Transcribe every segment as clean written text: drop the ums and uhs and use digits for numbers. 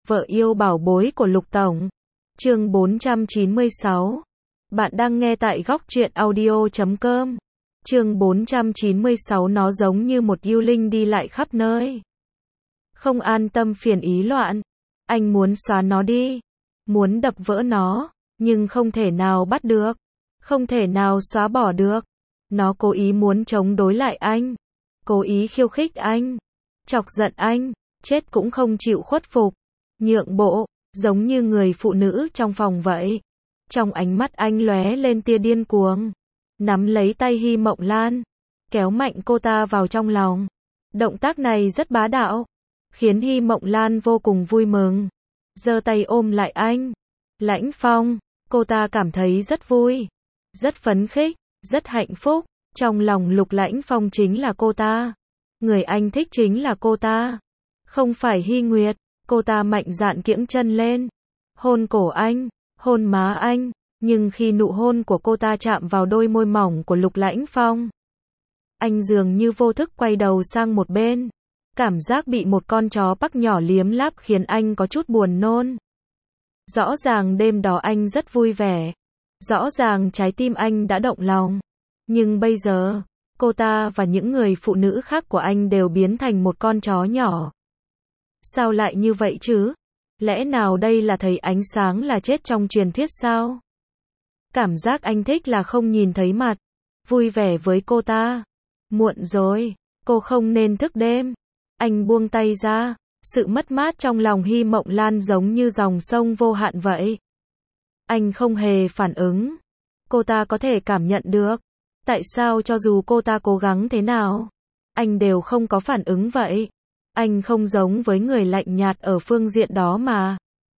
Vợ yêu bảo bối của Lục Tổng. Chương 496. Bạn đang nghe tại góc truyện audio.com. Chương 496. Nó giống như một yêu linh đi lại khắp nơi. Không an tâm phiền ý loạn. Anh muốn xóa nó đi. Muốn đập vỡ nó. Nhưng không thể nào bắt được. Không thể nào xóa bỏ được. Nó cố ý muốn chống đối lại anh. Cố ý khiêu khích anh. Chọc giận anh. Chết cũng không chịu khuất phục. Nhượng bộ, giống như người phụ nữ trong phòng vậy. Trong ánh mắt anh lóe lên tia điên cuồng. Nắm lấy tay Hy Mộng Lan. Kéo mạnh cô ta vào trong lòng. Động tác này rất bá đạo. Khiến Hy Mộng Lan vô cùng vui mừng. Giơ tay ôm lại anh. Lãnh Phong, cô ta cảm thấy rất vui. Rất phấn khích, rất hạnh phúc. Trong lòng Lục Lãnh Phong chính là cô ta. Người anh thích chính là cô ta. Không phải Hy Nguyệt. Cô ta mạnh dạn kiễng chân lên. Hôn cổ anh, hôn má anh. Nhưng khi nụ hôn của cô ta chạm vào đôi môi mỏng của Lục Lãnh Phong, anh dường như vô thức quay đầu sang một bên. Cảm giác bị một con chó bắc nhỏ liếm láp khiến anh có chút buồn nôn. Rõ ràng đêm đó anh rất vui vẻ. Rõ ràng trái tim anh đã động lòng. Nhưng bây giờ, cô ta và những người phụ nữ khác của anh đều biến thành một con chó nhỏ. Sao lại như vậy chứ? Lẽ nào đây là thầy ánh sáng là chết trong truyền thuyết sao? Cảm giác anh thích là không nhìn thấy mặt. Vui vẻ với cô ta. Muộn rồi, cô không nên thức đêm. Anh buông tay ra. Sự mất mát trong lòng Hy Mộng Lan giống như dòng sông vô hạn vậy. Anh không hề phản ứng. Cô ta có thể cảm nhận được. Tại sao cho dù cô ta cố gắng thế nào, anh đều không có phản ứng vậy? Anh không giống với người lạnh nhạt ở phương diện đó mà.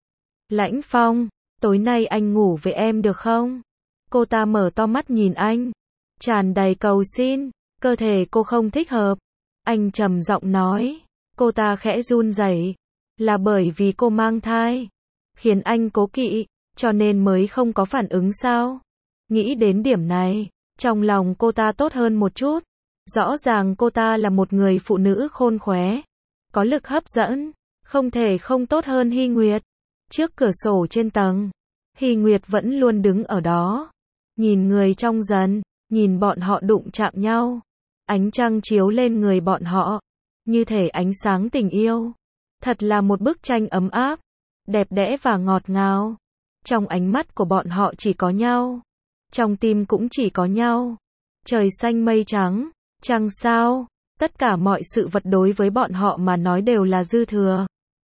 Lãnh Phong, tối nay anh ngủ với em được không? Cô ta mở to mắt nhìn anh. Tràn đầy cầu xin. Cơ thể cô không thích hợp. Anh trầm giọng nói. Cô ta khẽ run rẩy. Là bởi vì cô mang thai. Khiến anh cố kỵ. Cho nên mới không có phản ứng sao? Nghĩ đến điểm này. Trong lòng cô ta tốt hơn một chút. Rõ ràng cô ta là một người phụ nữ khôn khéo. Có lực hấp dẫn, không thể không tốt hơn Hy Nguyệt. Trước cửa sổ trên tầng, Hy Nguyệt vẫn luôn đứng ở đó. Nhìn người trong dần, nhìn bọn họ đụng chạm nhau. Ánh trăng chiếu lên người bọn họ, như thể ánh sáng tình yêu. Thật là một bức tranh ấm áp, đẹp đẽ và ngọt ngào. Trong ánh mắt của bọn họ chỉ có nhau. Trong tim cũng chỉ có nhau. Trời xanh mây trắng, trăng sao. Tất cả mọi sự vật đối với bọn họ mà nói đều là dư thừa.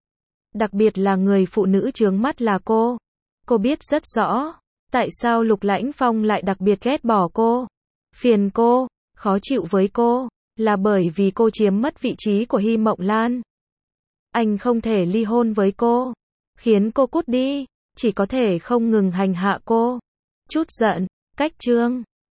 Đặc biệt là người phụ nữ chướng mắt là cô. Cô biết rất rõ. Tại sao Lục Lãnh Phong lại đặc biệt ghét bỏ cô. Phiền cô, khó chịu với cô. Là bởi vì cô chiếm mất vị trí của Hy Mộng Lan. Anh không thể ly hôn với cô. Khiến cô cút đi. Chỉ có thể không ngừng hành hạ cô. Chút giận, cách chương.